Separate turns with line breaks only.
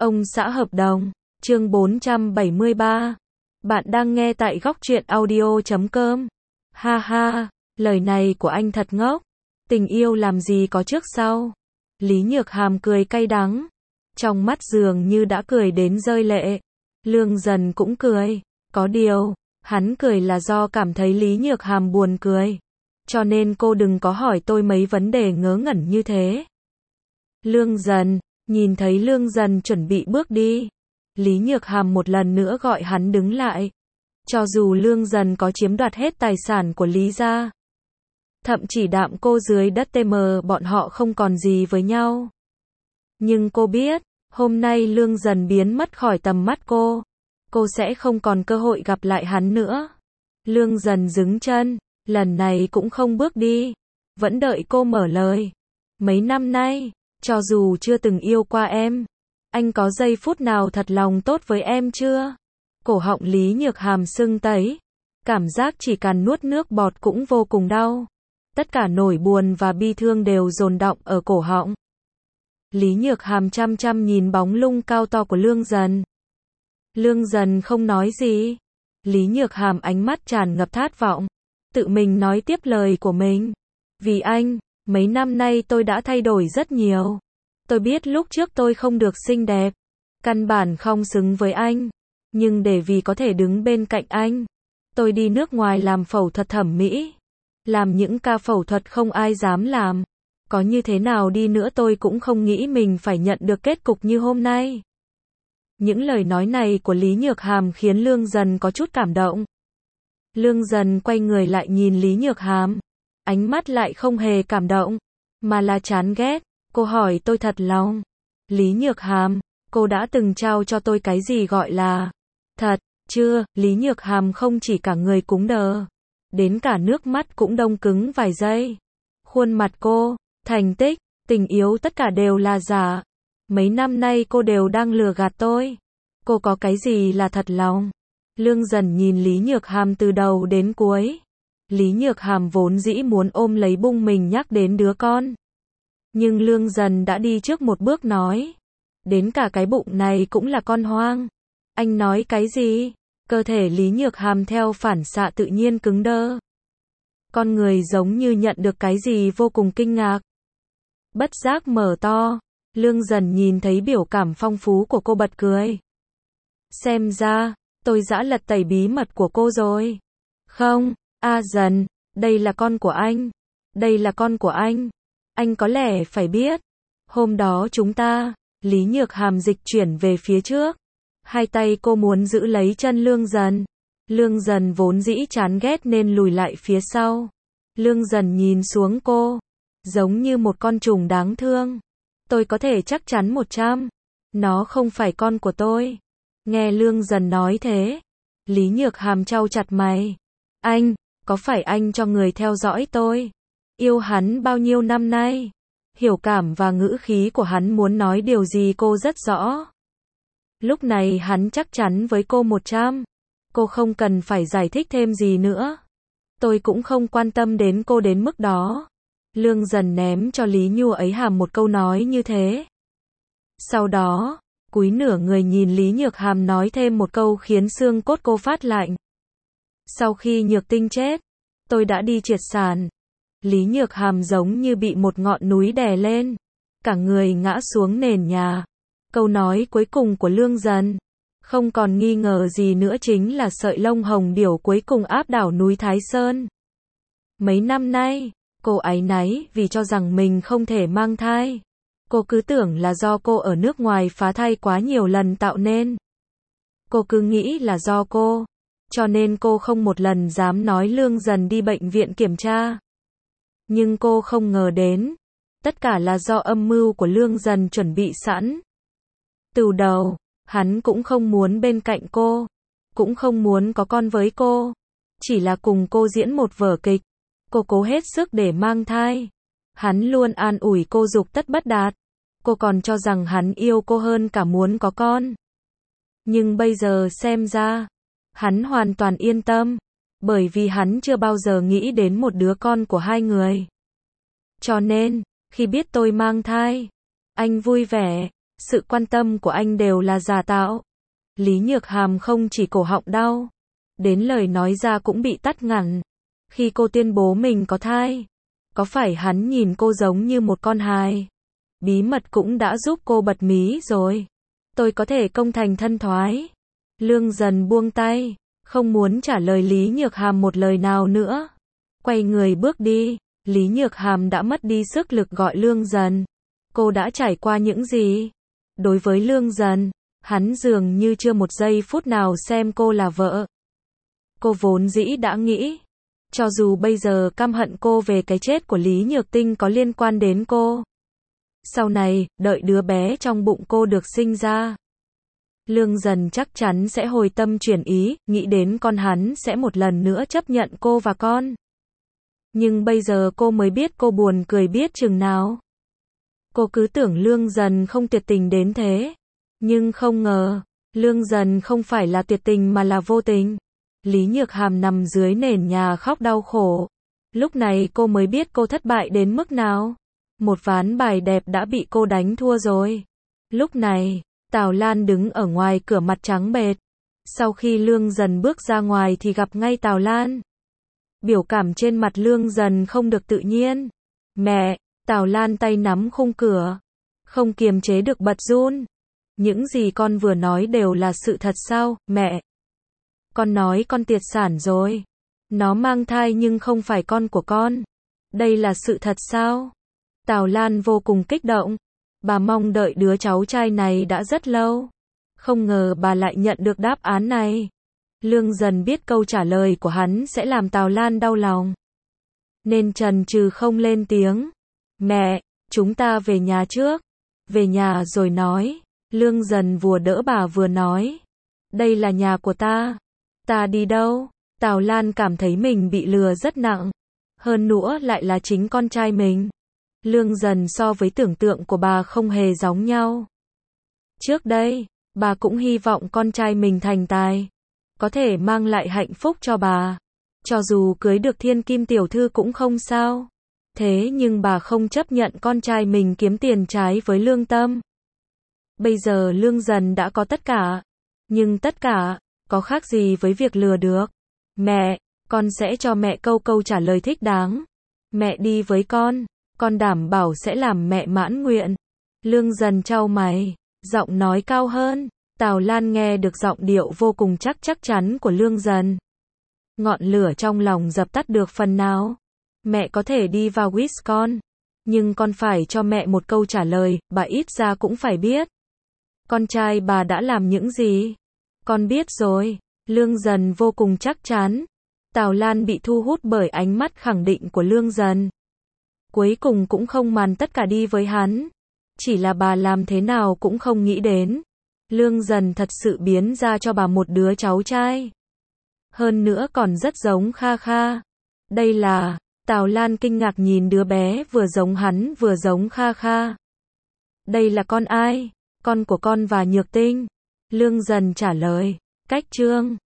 Ông xã hợp đồng, chương 473. Bạn đang nghe tại góc truyện audio.com. Ha ha, lời này của anh thật ngốc. Tình yêu làm gì có trước sau. Lý Nhược Hàm cười cay đắng. Trong mắt dường như đã cười đến rơi lệ. Lương Dần cũng cười. Có điều, hắn cười là do cảm thấy Lý Nhược Hàm buồn cười. Cho nên cô đừng có hỏi tôi mấy vấn đề ngớ ngẩn như thế. Lương Dần, nhìn thấy Lương Dần chuẩn bị bước đi. Lý Nhược Hàm một lần nữa gọi hắn đứng lại. Cho dù Lương Dần có chiếm đoạt hết tài sản của Lý gia, thậm chỉ đạm cô dưới đất TM bọn họ không còn gì với nhau. Nhưng cô biết, hôm nay Lương Dần biến mất khỏi tầm mắt cô sẽ không còn cơ hội gặp lại hắn nữa. Lương Dần đứng chân, lần này cũng không bước đi, vẫn đợi cô mở lời. Mấy năm nay, cho dù chưa từng yêu qua em, anh có giây phút nào thật lòng tốt với em chưa? Cổ họng Lý Nhược Hàm sưng tấy, cảm giác chỉ cần nuốt nước bọt cũng vô cùng đau. Tất cả nỗi buồn và bi thương đều dồn đọng ở cổ họng. Lý Nhược Hàm chăm chăm nhìn bóng lưng cao to của Lương Dần. Lương Dần không nói gì. Lý Nhược Hàm ánh mắt tràn ngập khát vọng, tự mình nói tiếp lời của mình. Vì anh, mấy năm nay tôi đã thay đổi rất nhiều. Tôi biết lúc trước tôi không được xinh đẹp, căn bản không xứng với anh. Nhưng vì có thể đứng bên cạnh anh, tôi đi nước ngoài làm phẫu thuật thẩm mỹ. Làm những ca phẫu thuật không ai dám làm. Có như thế nào đi nữa tôi cũng không nghĩ mình phải nhận được kết cục như hôm nay. Những lời nói này của Lý Nhược Hàm khiến Lương Dần có chút cảm động. Lương Dần quay người lại nhìn Lý Nhược Hàm. Ánh mắt lại không hề cảm động, mà là chán ghét. Cô hỏi tôi thật lòng. Lý Nhược Hàm, cô đã từng trao cho tôi cái gì gọi là thật, chưa? Lý Nhược Hàm không chỉ cả người cứng đờ, đến cả nước mắt cũng đông cứng vài giây. Khuôn mặt cô, thành tích, tình yêu tất cả đều là giả. Mấy năm nay cô đều đang lừa gạt tôi. Cô có cái gì là thật lòng? Lương Dần nhìn Lý Nhược Hàm từ đầu đến cuối. Lý Nhược Hàm vốn dĩ muốn ôm lấy bụng mình nhắc đến đứa con. Nhưng Lương Dần đã đi trước một bước nói. Đến cả cái bụng này cũng là con hoang. Anh nói cái gì? Cơ thể Lý Nhược Hàm theo phản xạ tự nhiên cứng đơ. Con người giống như nhận được cái gì vô cùng kinh ngạc. Bất giác mở to. Lương Dần nhìn thấy biểu cảm phong phú của cô bật cười. Xem ra, tôi đã lật tẩy bí mật của cô rồi. Không, Dần, đây là con của anh. Đây là con của anh. Anh có lẽ phải biết. Hôm đó chúng ta, Lý Nhược Hàm dịch chuyển về phía trước. Hai tay cô muốn giữ lấy chân Lương Dần. Lương Dần vốn dĩ chán ghét nên lùi lại phía sau. Lương Dần nhìn xuống cô, giống như một con trùng đáng thương. Tôi có thể chắc chắn 100. Nó không phải con của tôi. Nghe Lương Dần nói thế, Lý Nhược Hàm chau chặt mày. Anh, có phải anh cho người theo dõi tôi? Yêu hắn bao nhiêu năm nay? Hiểu cảm và ngữ khí của hắn muốn nói điều gì cô rất rõ. Lúc này hắn chắc chắn với cô 100. Cô không cần phải giải thích thêm gì nữa. Tôi cũng không quan tâm đến cô đến mức đó. Lương Dần ném cho Lý Nhược Hàm một câu nói như thế. Sau đó, cúi nửa người nhìn Lý Nhược Hàm nói thêm một câu khiến xương cốt cô phát lạnh. Sau khi Nhược Tinh chết, tôi đã đi triệt sản. Lý Nhược Hàm giống như bị một ngọn núi đè lên. Cả người ngã xuống nền nhà. Câu nói cuối cùng của Lương Dần, không còn nghi ngờ gì nữa chính là sợi lông hồng điểu cuối cùng áp đảo núi Thái Sơn. Mấy năm nay, cô áy náy vì cho rằng mình không thể mang thai. Cô cứ tưởng là do cô ở nước ngoài phá thai quá nhiều lần tạo nên. Cô cứ nghĩ là do cô, cho nên cô không một lần dám nói Lương Dần đi bệnh viện kiểm tra. Nhưng cô không ngờ đến, tất cả là do âm mưu của Lương Dần chuẩn bị sẵn. Từ đầu, hắn cũng không muốn bên cạnh cô, cũng không muốn có con với cô, chỉ là cùng cô diễn một vở kịch. Cô cố hết sức để mang thai. Hắn luôn an ủi cô dục tất bất đạt. Cô còn cho rằng hắn yêu cô hơn cả muốn có con. Nhưng bây giờ xem ra, hắn hoàn toàn yên tâm, bởi vì hắn chưa bao giờ nghĩ đến một đứa con của hai người. Cho nên, khi biết tôi mang thai, anh vui vẻ, Sự quan tâm của anh đều là giả tạo. Lý Nhược Hàm không chỉ cổ họng đau, đến lời nói ra cũng bị tắt ngẳn. Khi cô tuyên bố mình có thai, có phải hắn nhìn cô giống như một con hài? Bí mật cũng đã giúp cô bật mí rồi. Tôi có thể công thành thân thoái. Lương Dần buông tay, không muốn trả lời Lý Nhược Hàm một lời nào nữa. Quay người bước đi, Lý Nhược Hàm đã mất đi sức lực gọi Lương Dần. Cô đã trải qua những gì? Đối với Lương Dần, hắn dường như chưa một giây phút nào xem cô là vợ. Cô vốn dĩ đã nghĩ, cho dù bây giờ căm hận cô về cái chết của Lý Nhược Tinh có liên quan đến cô. Sau này, đợi đứa bé trong bụng cô được sinh ra, Lương Dần chắc chắn sẽ hồi tâm chuyển ý, nghĩ đến con hắn sẽ một lần nữa chấp nhận cô và con. Nhưng bây giờ cô mới biết cô buồn cười biết chừng nào. Cô cứ tưởng Lương Dần không tuyệt tình đến thế. Nhưng không ngờ, Lương Dần không phải là tuyệt tình mà là vô tình. Lý Nhược Hàm nằm dưới nền nhà khóc đau khổ. Lúc này cô mới biết cô thất bại đến mức nào. Một ván bài đẹp đã bị cô đánh thua rồi. Lúc này, Tào Lan đứng ở ngoài cửa mặt trắng bệch. Sau khi Lương Dần bước ra ngoài thì gặp ngay Tào Lan. Biểu cảm trên mặt Lương Dần không được tự nhiên. Mẹ, Tào Lan tay nắm khung cửa, không kiềm chế được bật run. Những gì con vừa nói đều là sự thật sao, mẹ? Con nói con tiệt sản rồi. Nó mang thai nhưng không phải con của con. Đây là sự thật sao? Tào Lan vô cùng kích động. Bà mong đợi đứa cháu trai này đã rất lâu. Không ngờ bà lại nhận được đáp án này. Lương Dần biết câu trả lời của hắn sẽ làm Tào Lan đau lòng, nên chần chừ không lên tiếng. Mẹ, chúng ta về nhà trước. Về nhà rồi nói. Lương Dần vừa đỡ bà vừa nói. Đây là nhà của ta. Ta đi đâu? Tào Lan cảm thấy mình bị lừa rất nặng. Hơn nữa lại là chính con trai mình. Lương Dần so với tưởng tượng của bà không hề giống nhau. Trước đây, bà cũng hy vọng con trai mình thành tài, có thể mang lại hạnh phúc cho bà. Cho dù cưới được thiên kim tiểu thư cũng không sao. Thế nhưng bà không chấp nhận con trai mình kiếm tiền trái với lương tâm. Bây giờ Lương Dần đã có tất cả. Nhưng tất cả, có khác gì với việc lừa được. Mẹ, con sẽ cho mẹ câu trả lời thích đáng. Mẹ đi với con đảm bảo sẽ làm mẹ mãn nguyện. Lương Dần chau mày, giọng nói cao hơn. Tào Lan nghe được giọng điệu vô cùng chắc chắn của Lương Dần. Ngọn lửa trong lòng dập tắt được phần nào. Mẹ có thể đi vào Wisconsin, nhưng con phải cho mẹ một câu trả lời, bà ít ra cũng phải biết. Con trai bà đã làm những gì? Con biết rồi. Lương Dần vô cùng chắc chắn. Tào Lan bị thu hút bởi ánh mắt khẳng định của Lương Dần. Cuối cùng cũng không màn tất cả đi với hắn. Chỉ là bà làm thế nào cũng không nghĩ đến. Lương Dần thật sự biến ra cho bà một đứa cháu trai. Hơn nữa còn rất giống Kha Kha. Đây là... Tào Lan kinh ngạc nhìn đứa bé vừa giống hắn vừa giống Kha Kha. Đây là con ai? Con của con và Nhược Tinh. Lương Dần trả lời. Cách chương